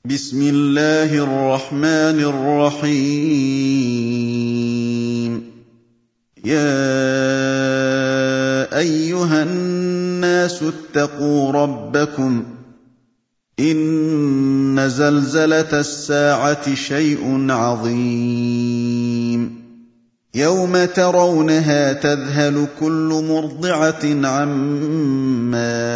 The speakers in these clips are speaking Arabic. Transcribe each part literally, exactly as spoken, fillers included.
بسم الله الرحمن الرحيم يا أيها الناس اتقوا ربكم إن زلزلة الساعة شيء عظيم يوم ترونها تذهل كل مرضعة عما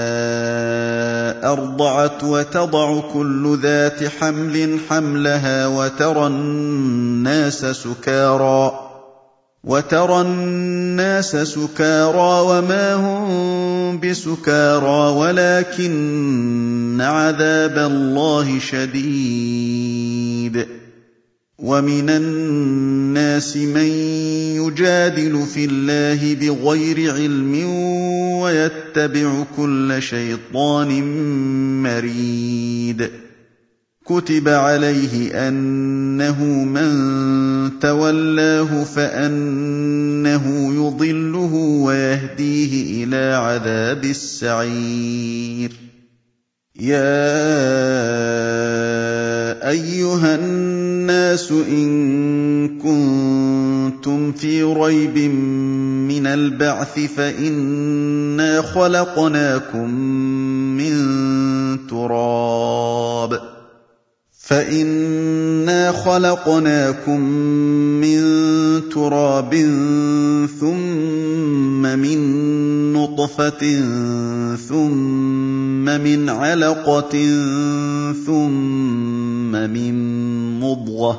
أرضعت وتضع كل ذات حمل حملها وترى الناس سكارى وترى الناس سكارى وما هم بسكارى ولكن عذاب الله شديد ومن الناس من يجادل في الله بغير علم ويتبع كل شيطان مريد كتب عليه أنه من تولاه فأنه يضله ويهديه إلى عذاب السعير يا أيها الناس إن كنتم في ريب من البعث فإنا خلقناكم من تراب فإنا خلقناكم من تراب ثم من نطفة ثم من علقة ثم من مضغة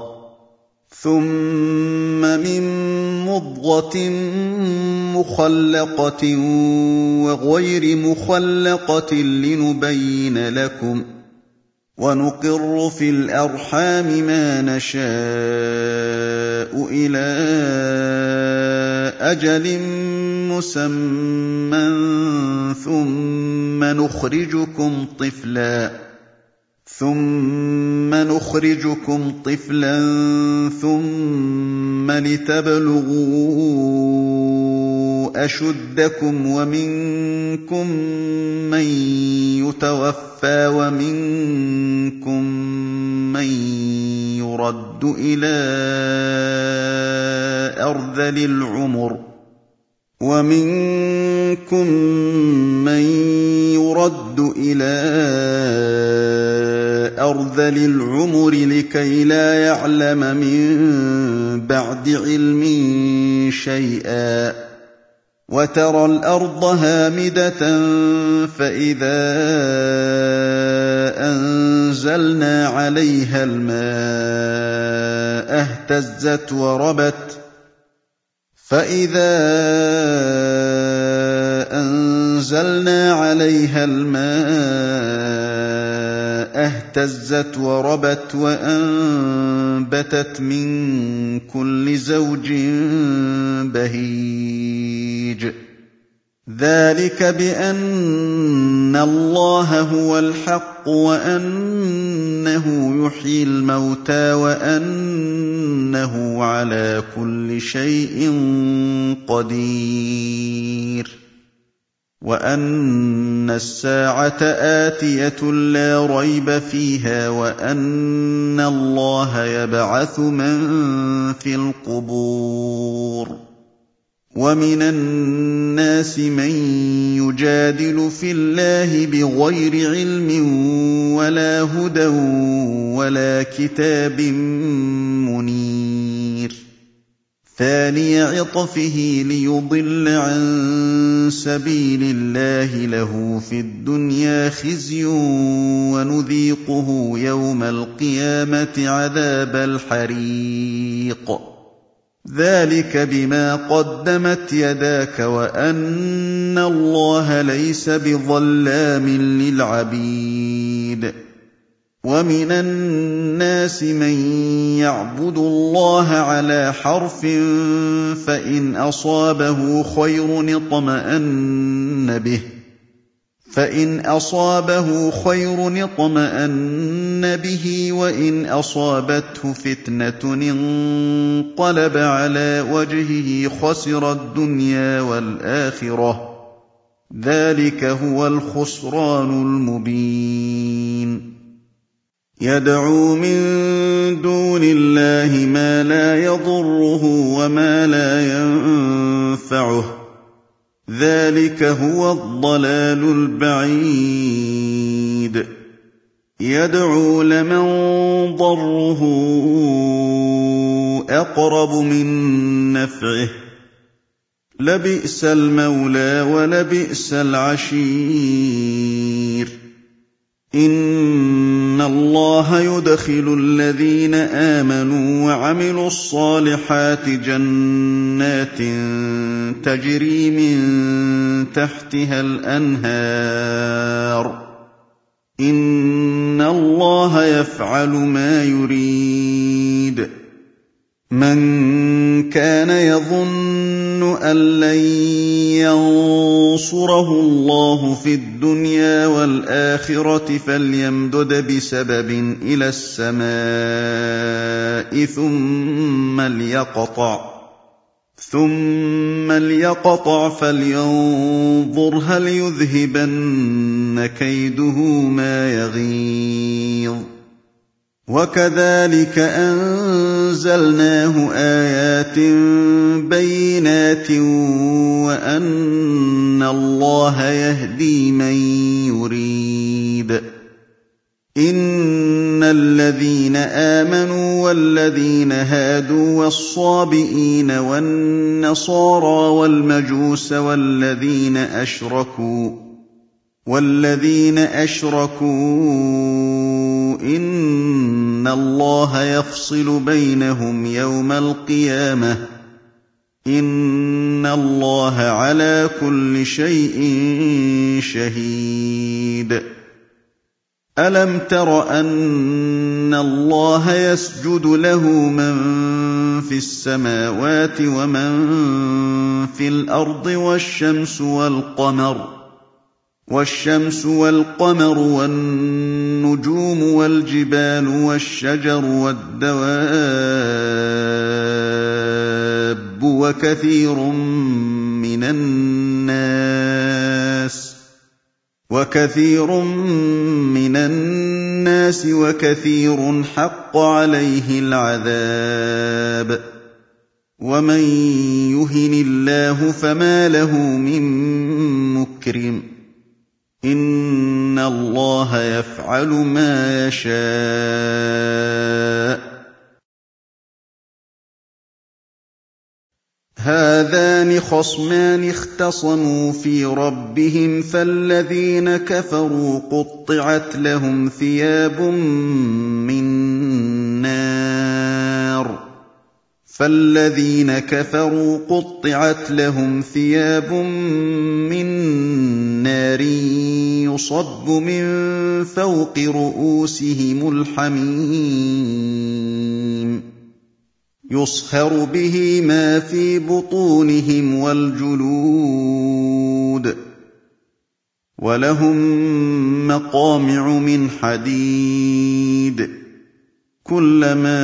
ثم من مضغة مخلقة وغير مخلقة لنبين لكم ونقر في الأرحام ما نشاء إلى أجل مسمى ثم نخرجكم طفلا ثم نخرجكم طفلا ثم لتبلغوا أشدكم ومنكم من يتوفى ومنكم من يرد إلى أرذل العمر ومنكم من يرد إلى أرذل العمر لكي لا يعلم من بعد علم شيئا وترى الأرض هامدة فإذا أنزلنا عليها الماء اهتزت وربت فإذا أنزلنا عليها الماء اهتزت وربت وأنبتت من كل زوج بهيج ذلك بأن الله هو الحق وأنه يحيي الموتى وأنه على كل شيء قدير وأن الساعة آتية لا ريب فيها وأن الله يبعث من في القبور ومن الناس من يجادل في الله بغير علم ولا هدى ولا كتاب منير ثاني عطفه ليضل عن سبيل الله له في الدنيا خزي ونذيقه يوم القيامة عذاب الحريق ذلك بما قدمت يداك وأن الله ليس بظلام للعبيد ومن الناس من يعبد الله على حرف فإن أصابه خير اطمأن به فإن أصابه خير اطمأن به وإن أصابته فتنة انقلب على وجهه خسر الدنيا والآخرة ذلك هو الخسران المبين يَدْعُو مِن دُونِ اللَّهِ مَا لَا يَضُرُّهُ وَمَا لَا يَنفَعُهُ ۚ ذَٰلِكَ هُوَ الضَّلَالُ الْبَعِيدُ يَدْعُو لَمَن ضَرُّهُ أَقْرَبُ مِن نَّفْعِهِ ۚ لَبِئْسَ الْمَوْلَىٰ وَلَبِئْسَ الْعَشِيرُ إِنَّ اللَّهَ يُدْخِلُ الَّذِينَ آمَنُوا وَعَمِلُوا الصَّالِحَاتِ جَنَّاتٍ تَجْرِي مِن تَحْتِهَا الْأَنْهَارُ ۚ إِنَّ اللَّهَ يَفْعَلُ مَا يُرِيدُ مَن كَانَ يَظُنُّ أَن لَّن يَنصُرَهُ اللَّهُ فِي الدُّنْيَا وَالْآخِرَةِ فَلْيَمْدُدْ بِسَبَبٍ إِلَى السَّمَاءِ ثُمَّ لْيَقْطَعْ ثُمَّ لْيَقْطَعْ فَلْيَنظُرْ هَلْ يُذْهِبَنَّ كَيْدُهُ مَا يَغِيظُ وَكَذَٰلِكَ أَنزَلْنَاهُ آيَاتٍ بَيِّنَاتٍ وَأَنَّ اللَّهَ يَهْدِي مَن يُرِيدُ إِنَّ الَّذِينَ آمَنُوا وَالَّذِينَ هَادُوا وَالصَّابِئِينَ وَالنَّصَارَىٰ وَالْمَجُوسَ وَالَّذِينَ أَشْرَكُوا وَالَّذِينَ أَشْرَكُوا إِنَّ اللَّهَ يَفْصِلُ بَيْنَهُمْ يَوْمَ الْقِيَامَةِ ۚ إِنَّ اللَّهَ عَلَىٰ كُلِّ شَيْءٍ شَهِيدٌ أَلَمْ تَرَ أَنَّ اللَّهَ يَسْجُدُ لَهُ مَن فِي السَّمَاوَاتِ وَمَن فِي الْأَرْضِ وَالشَّمْسُ وَالْقَمَرُ وَالشَّمْسُ وَالْقَمَرُ وَالنُّجُومُ وَالْجِبَالُ وَالشَّجَرُ وَالدَّوَابُّ وَكَثِيرٌ مِّنَ النَّاسِ وَكَثِيرٌ مِّنَ النَّاسِ وَكَثِيرٌ حَقَّ عَلَيْهِ الْعَذَابُ ۗ وَمَن يُهِنِ اللَّهُ فَمَا لَهُ مِن مُّكْرِمٍ إِنَّ اللَّهَ يَفْعَلُ مَا يَشَاءُ هَٰذَانِ خَصْمَانِ اخْتَصَمُوا فِي رَبِّهِمْ فَالَّذِينَ كَفَرُوا قُطِّعَتْ لَهُمْ ثِيَابٌ مِّن نَّارٍ فَالَّذِينَ كَفَرُوا قُطِّعَتْ لَهُمْ ثِيَابٌ مِّن نَّارٍ يُصَبُّ مِن فَوْقِ رُءُوسِهِمُ الْحَمِيمُ يُصْهَرُ بِهِ مَا فِي بُطُونِهِمْ وَالْجُلُودُ وَلَهُم مَّقَامِعُ مِنْ حَدِيدٍ كُلَّمَا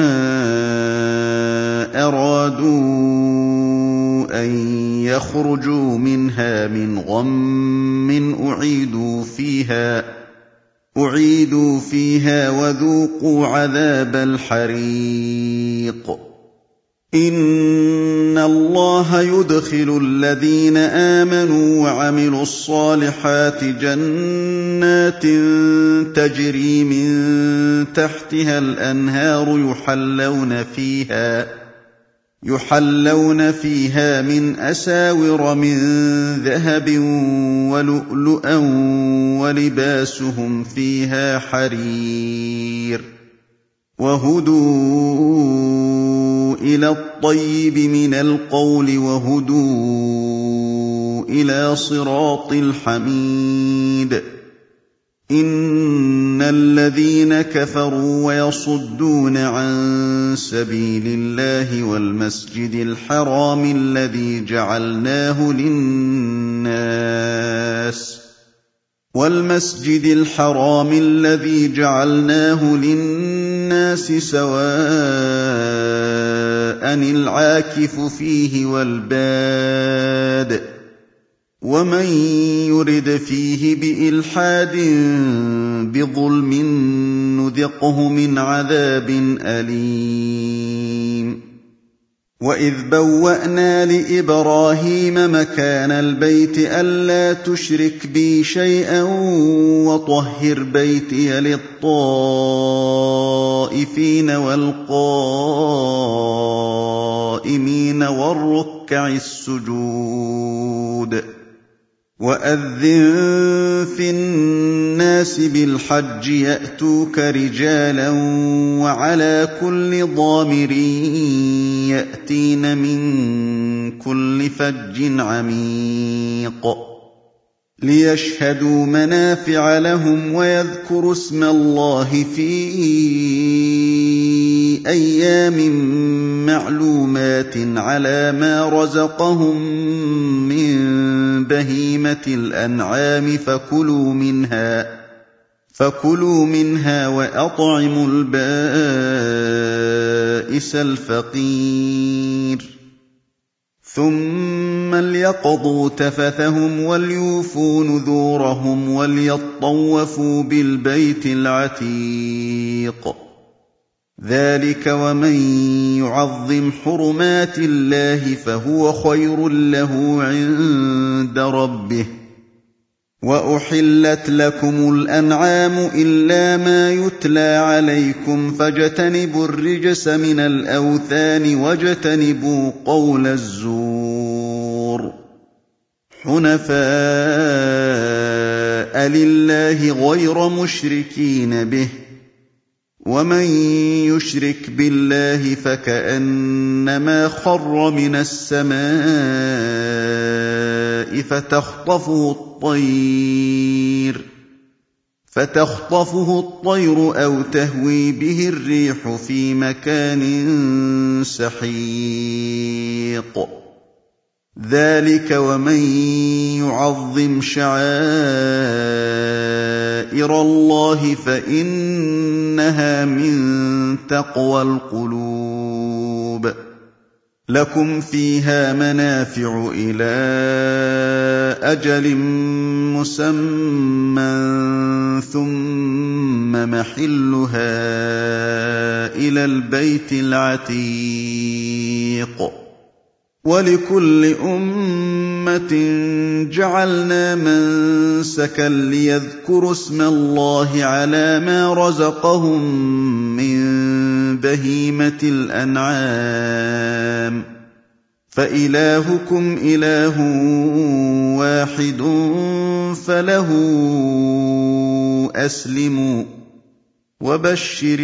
أَرَادُوا أَن يَخْرُجُوا مِنْهَا مِنْ غَمٍّ أُعِيدُوا فِيهَا أُعِيدُوا فِيهَا وَذُوقُوا عَذَابَ الْحَرِيقِ إِنَّ اللَّهَ يُدْخِلُ الَّذِينَ آمَنُوا وَعَمِلُوا الصَّالِحَاتِ جَنَّاتٍ تَجْرِي مِن تَحْتِهَا الْأَنْهَارُ يُحَلَّوْنَ فِيهَا يُحَلَّوْنَ فِيهَا مِنْ أَسَاوِرَ مِن ذَهَبٍ وَلُؤْلُؤًا وَلِبَاسُهُمْ فِيهَا حَرِيرٌ وَهُدُوا إِلَى الطَّيِّبِ مِنَ الْقَوْلِ وَهُدُوا إِلَىٰ صِرَاطِ الْحَمِيدِ إِنَّ الَّذِينَ كَفَرُوا وَيَصُدُّونَ عَن سَبِيلِ اللَّهِ وَالْمَسْجِدِ الْحَرَامِ الَّذِي جَعَلْنَاهُ لِلنَّاسِ وَالْمَسْجِدِ الْحَرَامِ الَّذِي جَعَلْنَاهُ لِلنَّاسِ سَوَاءً الْعَاكِفُ فِيهِ وَالْبَادِ ومن يرد فيه بإلحاد بظلم نذقه من عذاب أليم وإذ بوأنا لإبراهيم مكان البيت ألا تشرك بي شيئا وطهر بيتي للطائفين والقائمين والركع السجود وأذن في الناس بالحج يأتوك رجالا وعلى كل ضامر يأتين من كل فج عميق ليشهدوا منافع لهم ويذكروا اسم الله في أيام معلومات على ما رزقهم من بهيمة الأنعام فكلوا منها فكلوا منها وأطعموا البائس الفقير ثم ليقضوا تفثهم وليوفوا نذورهم وليطوفوا بالبيت العتيق ذلك ومن يعظم حرمات الله فهو خير له عند ربه وأحلت لكم الأنعام إلا ما يتلى عليكم فاجتنبوا الرجس من الأوثان واجتنبوا قول الزور حنفاء لله غير مشركين به ومن يشرك بالله فكأنما خر من السماء فتخطفه الطير فتخطفه الطير أو تهوي به الريح في مكان سحيق ذلك ومن يعظم شعائر الله فإنها من تقوى القلوب لكم فيها منافع إلى أجل مسمى ثم محلها إلى البيت العتيق ولكل أمة جعلنا منسكا ليذكروا اسم الله على ما رزقهم من بهيمة الأنعام فإلهكم إله واحد فله أسلموا وبشر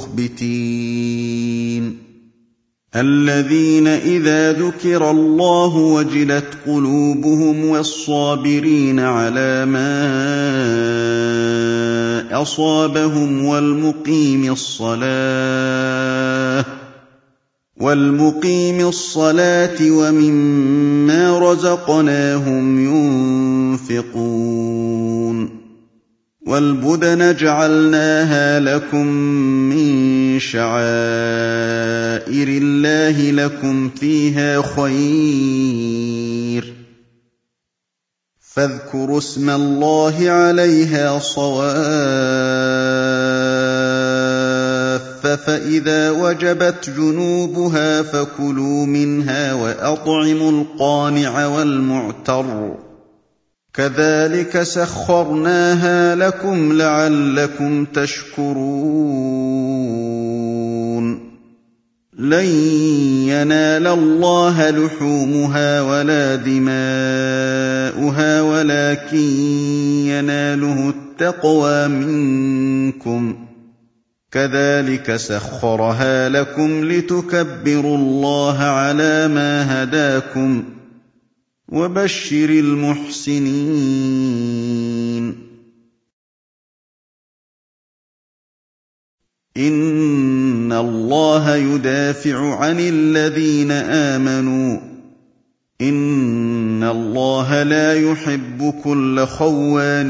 المخبتين الذين إذا ذكر الله وجلت قلوبهم والصابرين على ما أصابهم والمقيم الصلاة والمقيم الصلاة ومما رزقناهم ينفقون والبدن جعلناها لكم من شعائر الله لكم فيها خير فاذكروا اسم الله عليها صواف فإذا وجبت جنوبها فكلوا منها وأطعموا القانع والمعتر كذلك سخرناها لكم لعلكم تشكرون لن ينال الله لحومها ولا دماؤها ولكن يناله التقوى منكم كذلك سخرها لكم لتكبروا الله على ما هداكم وبشر المحسنين إن الله يدافع عن الذين آمنوا إن الله لا يحب كل خوان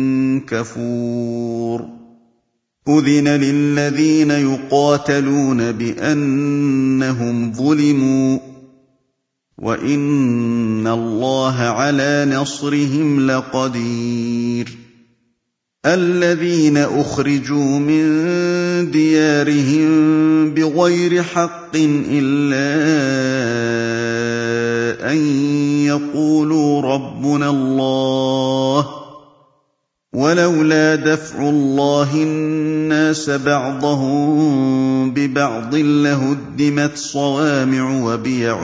كفور أذن للذين يقاتلون بأنهم ظلموا وَإِنَّ اللَّهَ عَلَىٰ نَصْرِهِمْ لَقَدِيرٌ الَّذِينَ أُخْرِجُوا مِن دِيَارِهِم بِغَيْرِ حَقٍّ إِلَّا أَن يَقُولُوا رَبُّنَا اللَّهُ وَلَوْلَا دَفْعُ اللَّهِ النَّاسَ بَعْضَهُم بِبَعْضٍ لَّهُدِّمَتْ صَوَامِعُ وَبِيَعٌ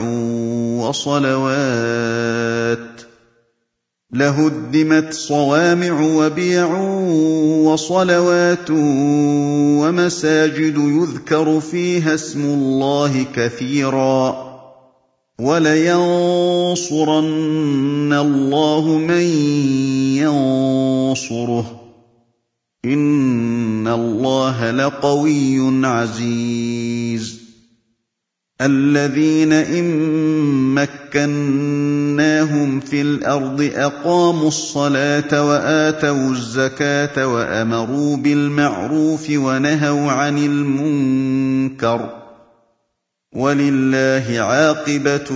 وَصَلَوَاتٌ لهدمت صوامع وبيع وصلوات ومساجد يذكر فيها اسم الله كثيرا ولينصرن الله من ينصره إن الله لقوي عزيز الذين إن مكناهم في الأرض أقاموا الصلاة وآتوا الزكاة وأمروا بالمعروف ونهوا عن المنكر ولله عاقبة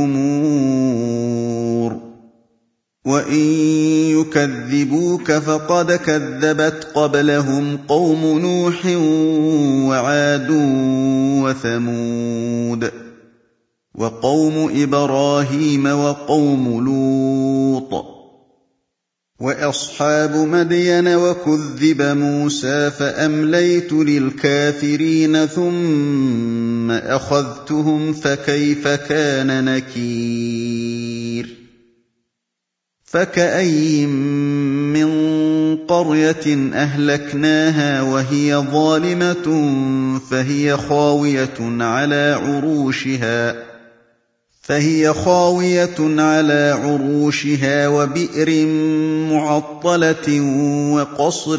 الأمور وإن يكذبوك فقد كذبت قبلهم قوم نوح وعاد وثمود وقوم إبراهيم وقوم لوط وأصحاب مدين وكذب موسى فأمليت للكافرين ثم أخذتهم فكيف كان نكير فكأين من قرية أهلكناها وهي ظالمة فهي خاوية على عروشها فهي خاوية على عروشها وبئر معطلة وقصر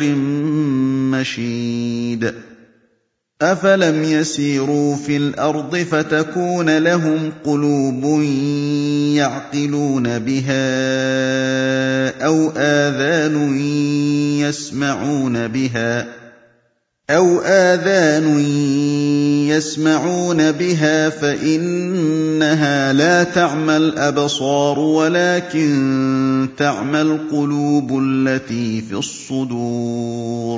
مشيد أفلم يسيروا في الأرض فتكون لهم قلوب يعقلون بها أو آذان يسمعون بها أو آذان يسمعون بها فإنها لا تعمى الأبصار ولكن تعمى القلوب التي في الصدور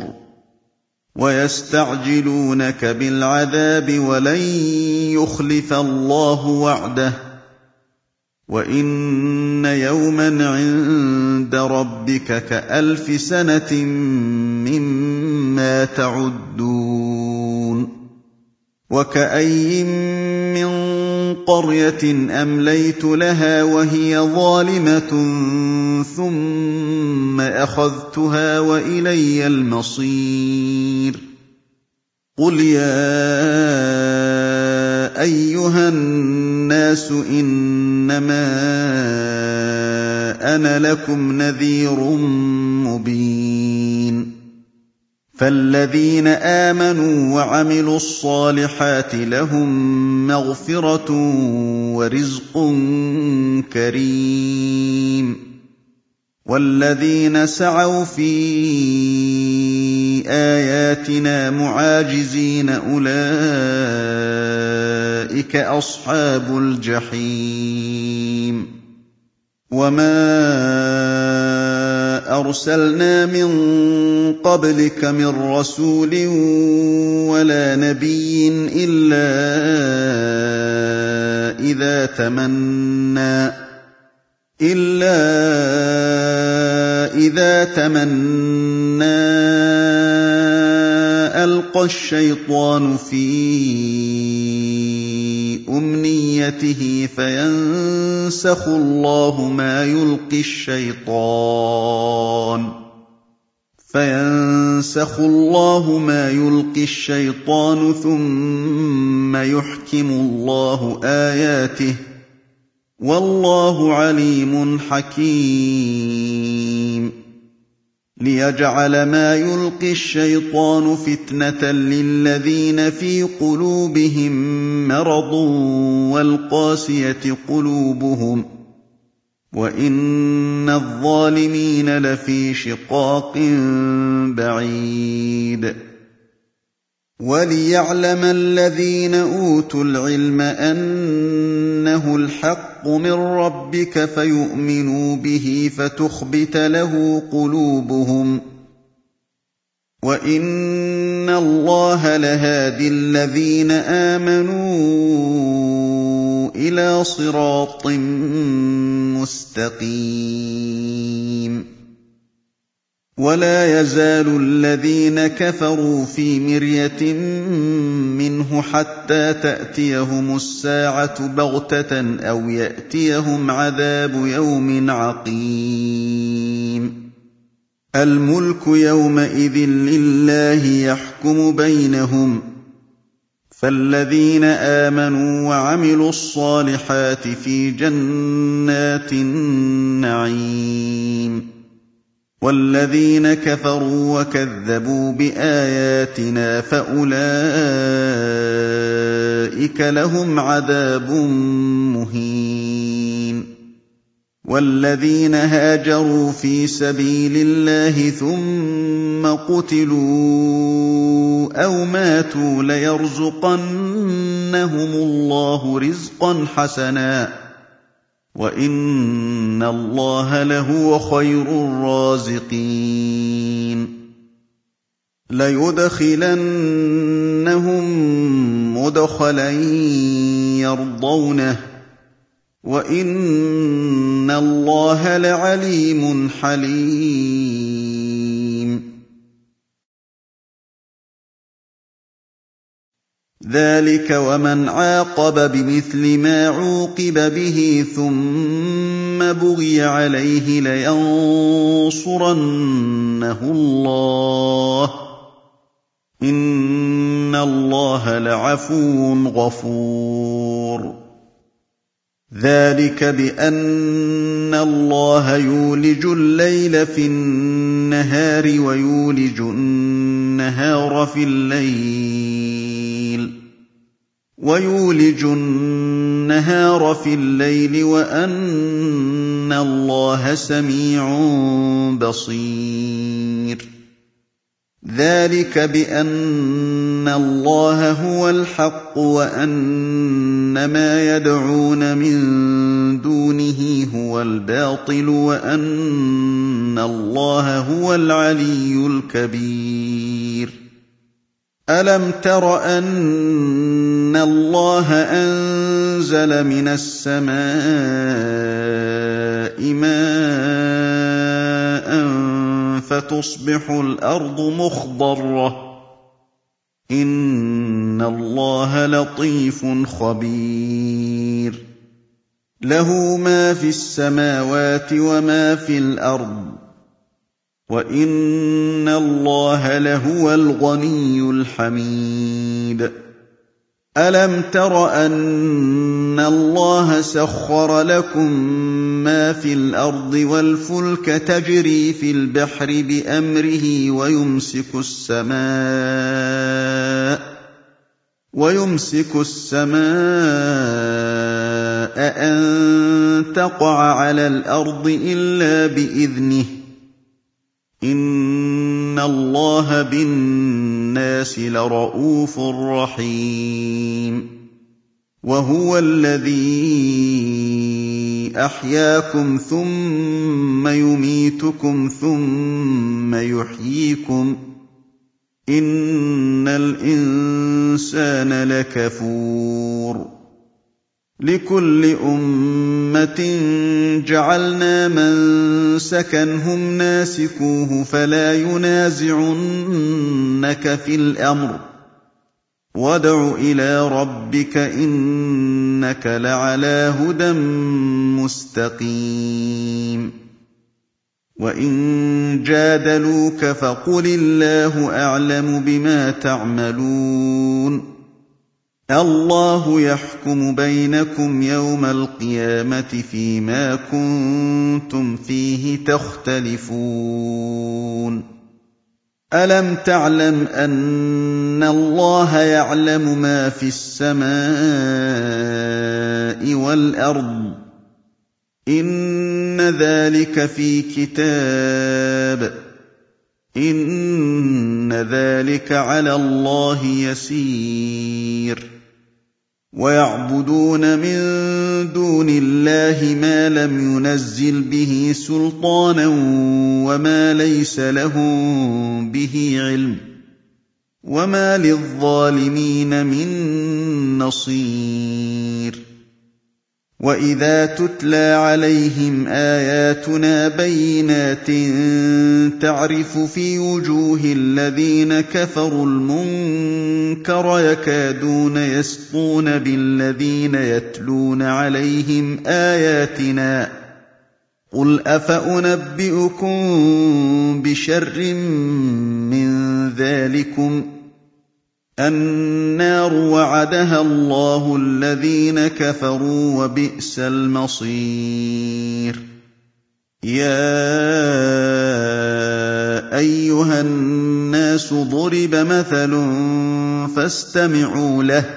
ويستعجلونك بالعذاب ولن يخلف الله وعده وإن يوما عند ربك كألف سنة مما تعدون وكأي من قرية أمليت لها وهي ظالمة ثم أخذتها وإلي المصير قل يا أيها الناس إنما أنا لكم نذير مبين فالذين آمنوا وعملوا الصالحات لهم مغفرة ورزق كريم والذين سعوا في آياتنا معاجزين أولئك أصحاب الجحيم وما أرسلنا من قبلك من رسول ولا نبي إلا إذا تمنى إلا إذا تمنى ألقى الشيطان في أمنيته فينسخ الله ما يلقي الشيطان فينسخ الله ما يلقي الشيطان ثم يحكم الله آياته والله عليم حكيم ليجعل ما يلقي الشيطان فتنة للذين في قلوبهم مرض والقاسية قلوبهم وإن الظالمين لفي شقاق بعيد وَلِيَعْلَمَ الَّذِينَ أُوتُوا الْعِلْمَ أَنَّهُ الْحَقُّ مِن رَّبِّكَ فَيُؤْمِنُوا بِهِ فَتُخْبِتَ لَهُ قُلُوبُهُمْ ۗ وَإِنَّ اللَّهَ لَهَادِي الَّذِينَ آمَنُوا إِلَىٰ صِرَاطٍ مُّسْتَقِيمٍ وَلَا يَزَالُ الَّذِينَ كَفَرُوا فِي مِرْيَةٍ مِّنْهُ حَتَّىٰ تَأْتِيَهُمُ السَّاعَةُ بَغْتَةً أَوْ يَأْتِيَهُمْ عَذَابُ يَوْمٍ عَقِيمٍ الْمُلْكُ يَوْمَئِذٍ لِّلَّهِ يَحْكُمُ بَيْنَهُمْ ۚ فَالَّذِينَ آمَنُوا وَعَمِلُوا الصَّالِحَاتِ فِي جَنَّاتِ النَّعِيمِ وَالَّذِينَ كَفَرُوا وَكَذَّبُوا بِآيَاتِنَا فَأُولَٰئِكَ لَهُمْ عَذَابٌ مُّهِينٌ وَالَّذِينَ هَاجَرُوا فِي سَبِيلِ اللَّهِ ثُمَّ قُتِلُوا أَوْ مَاتُوا لَيَرْزُقَنَّهُمُ اللَّهُ رِزْقًا حَسَنًا ۚ وَإِنَّ اللَّهَ لَهُوَ خَيْرُ الرَّازِقِينَ لَيُدْخِلَنَّهُم مُّدْخَلًا يَرْضَوْنَهُ ۗ وَإِنَّ اللَّهَ لَعَلِيمٌ حَلِيمٌ ذَٰلِكَ وَمَنْ عَاقَبَ بِمِثْلِ مَا عُوقِبَ بِهِ ثُمَّ بُغِيَ عَلَيْهِ لَيَنصُرَنَّهُ اللَّهُ ۗ إِنَّ اللَّهَ لَعَفُوٌّ غَفُورٌ ذَٰلِكَ بِأَنَّ اللَّهَ يُولِجُ اللَّيْلَ فِي النَّهَارِ وَيُولِجُ النَّهَارَ فِي اللَّيْلِ وَيُولِجُ النَّهَارَ فِي اللَّيْلِ وَأَنَّ اللَّهَ سَمِيعٌ بَصِيرٌ ذَٰلِكَ بِأَنَّ اللَّهَ هُوَ الْحَقُّ وَأَنَّ مَا يَدْعُونَ مِن دُونِهِ هُوَ الْبَاطِلُ وَأَنَّ اللَّهَ هُوَ الْعَلِيُّ الْكَبِيرُ أَلَمْ تَرَ أَنَّ اللَّهَ أَنزَلَ مِنَ السَّمَاءِ مَاءً فَتُصْبِحُ الْأَرْضُ مُخْضَرَّةً ۗ إِنَّ اللَّهَ لَطِيفٌ خَبِيرٌ لَّهُ مَا فِي السَّمَاوَاتِ وَمَا فِي الْأَرْضِ ۗ وَإِنَّ اللَّهَ لَهُوَ الْغَنِيُّ الْحَمِيدُ أَلَمْ تَرَ أَنَّ اللَّهَ سَخَّرَ لَكُم مَّا فِي الْأَرْضِ وَالْفُلْكَ تَجْرِي فِي الْبَحْرِ بِأَمْرِهِ وَيُمْسِكُ السَّمَاءَ وَيُمْسِكُ السَّمَاءَ أَن تَقَعَ عَلَى الْأَرْضِ إِلَّا بِإِذْنِهِ ۗ إِنَّ اللَّهَ بِالنَّاسِ لَرَءُوفٌ رَّحِيمٌ وَهُوَ الَّذِي أَحْيَاكُمْ ثُمَّ يُمِيتُكُمْ ثُمَّ يُحْيِيكُمْ ۗ إِنَّ الْإِنسَانَ لَكَفُورٌ لِكُلِّ أُمَّةٍ جَعَلْنَا مَنسَكًا هُمْ نَاسِكُوهُ فَلَا يُنَازِعُنَّكَ فِي الْأَمْرِ ۚ وَادْعُ إِلَىٰ رَبِّكَ إِنَّكَ لَعَلَىٰ هُدًى مُّسْتَقِيمٍ وَإِن جَادَلُوكَ فَقُلِ اللَّهُ أَعْلَمُ بِمَا تَعْمَلُونَ اللَّهُ يَحْكُمُ بَيْنَكُمْ يَوْمَ الْقِيَامَةِ فِيمَا كُنتُمْ فِيهِ تَخْتَلِفُونَ أَلَمْ تَعْلَمْ أَنَّ اللَّهَ يَعْلَمُ مَا فِي السَّمَاءِ وَالْأَرْضِ ۗ إِنَّ ذَٰلِكَ فِي كِتَابٍ ۚ إِنَّ ذَٰلِكَ عَلَى اللَّهِ يَسِيرٌ وَيَعْبُدُونَ مِن دُونِ اللَّهِ مَا لَمْ يُنَزِّلْ بِهِ سُلْطَانًا وَمَا لَيْسَ لَهُم بِهِ عِلْمٌ ۗ وَمَا لِلظَّالِمِينَ مِن نَّصِيرٍ وَإِذَا تُتْلَىٰ عَلَيْهِمْ آيَاتُنَا بَيِّنَاتٍ تَعْرِفُ فِي وُجُوهِ الَّذِينَ كَفَرُوا الْمُنكَرَ يَكَادُونَ يَسْطُونَ بِالَّذِينَ يَتْلُونَ عَلَيْهِمْ آيَاتِنَا ۗ قُلْ أَفَأُنَبِّئُكُم بِشَرٍّ مِّن ذَٰلِكُمُ ۗ النَّارُ وَعَدَهَا اللَّهُ الَّذِينَ كَفَرُوا ۖ وَبِئْسَ الْمَصِيرُ يَا أَيُّهَا النَّاسُ ضُرِبَ مَثَلٌ فَاسْتَمِعُوا لَهُ ۚ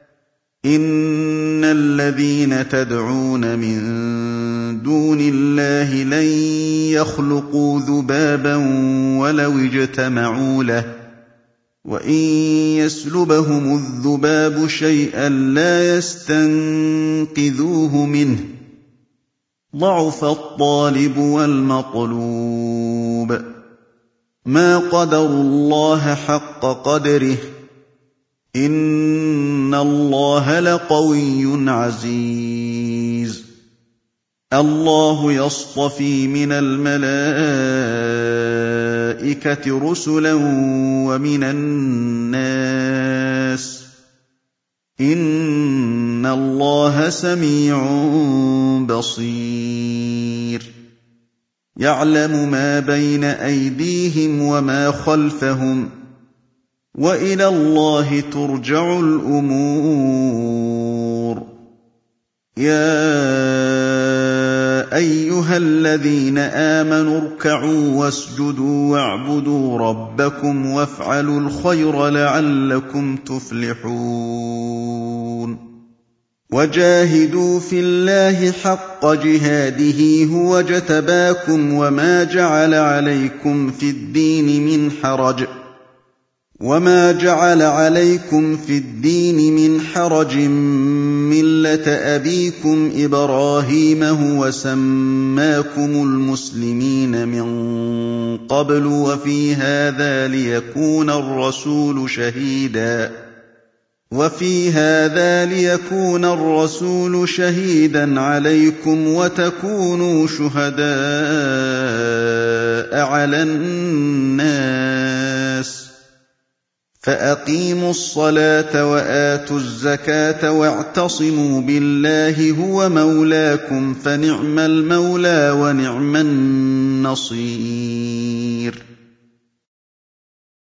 إِنَّ الَّذِينَ تَدْعُونَ مِن دُونِ اللَّهِ لَن يَخْلُقُوا ذُبَابًا وَلَوِ اجْتَمَعُوا لَهُ ۖ وَإِن يَسْلُبْهُمُ الذُّبَابُ شَيْئًا لَّا يَسْتَنقِذُوهُ مِنْهُ ۚ ضَعُفَ الطَّالِبُ وَالْمَطْلُوبُ مَا قَدَرُوا اللَّهَ حَقَّ قَدْرِهِ ۗ إِنَّ اللَّهَ لَقَوِيٌّ عَزِيزٌ اللَّهُ يَصْطَفِي مِنَ الْمَلَائِكَةِ رُسُلًا وَمِنَ النَّاسِ ۚ إِنَّ اللَّهَ سَمِيعٌ بَصِيرٌ يَعْلَمُ مَا بَيْنَ أَيْدِيهِمْ وَمَا خَلْفَهُمْ ۗ وَإِلَى اللَّهِ تُرْجَعُ الْأُمُورُ يَا أَيُّهَا الَّذِينَ آمَنُوا ارْكَعُوا وَاسْجُدُوا وَاعْبُدُوا رَبَّكُمْ وَافْعَلُوا الْخَيْرَ لَعَلَّكُمْ تُفْلِحُونَ وَجَاهِدُوا فِي اللَّهِ حَقَّ جِهَادِهِ هُوَ اجْتَبَاكُمْ وَمَا جَعَلَ عَلَيْكُمْ فِي الدِّينِ مِنْ حَرَجٍ وَمَا جَعَلَ عَلَيْكُمْ فِي الدِّينِ مِنْ حَرَجٍ مِّلَّةَ أَبِيكُمْ إِبْرَاهِيمَ هُوَ سَمَّاكُمُ الْمُسْلِمِينَ مِن قَبْلُ وَفِي هَٰذَا لِيَكُونَ الرَّسُولُ شَهِيدًا وَفِي هَٰذَا لِيَكُونَ الرَّسُولُ شَهِيدًا عَلَيْكُمْ وَتَكُونُوا شُهَدَاءَ عَلَى النَّاسِ ۚ فَأَقِيمُوا الصَّلَاةَ وَآتُوا الزَّكَاةَ وَاعْتَصِمُوا بِاللَّهِ هُوَ مَوْلَاكُمْ ۖ فَنِعْمَ الْمَوْلَىٰ وَنِعْمَ النَّصِيرُ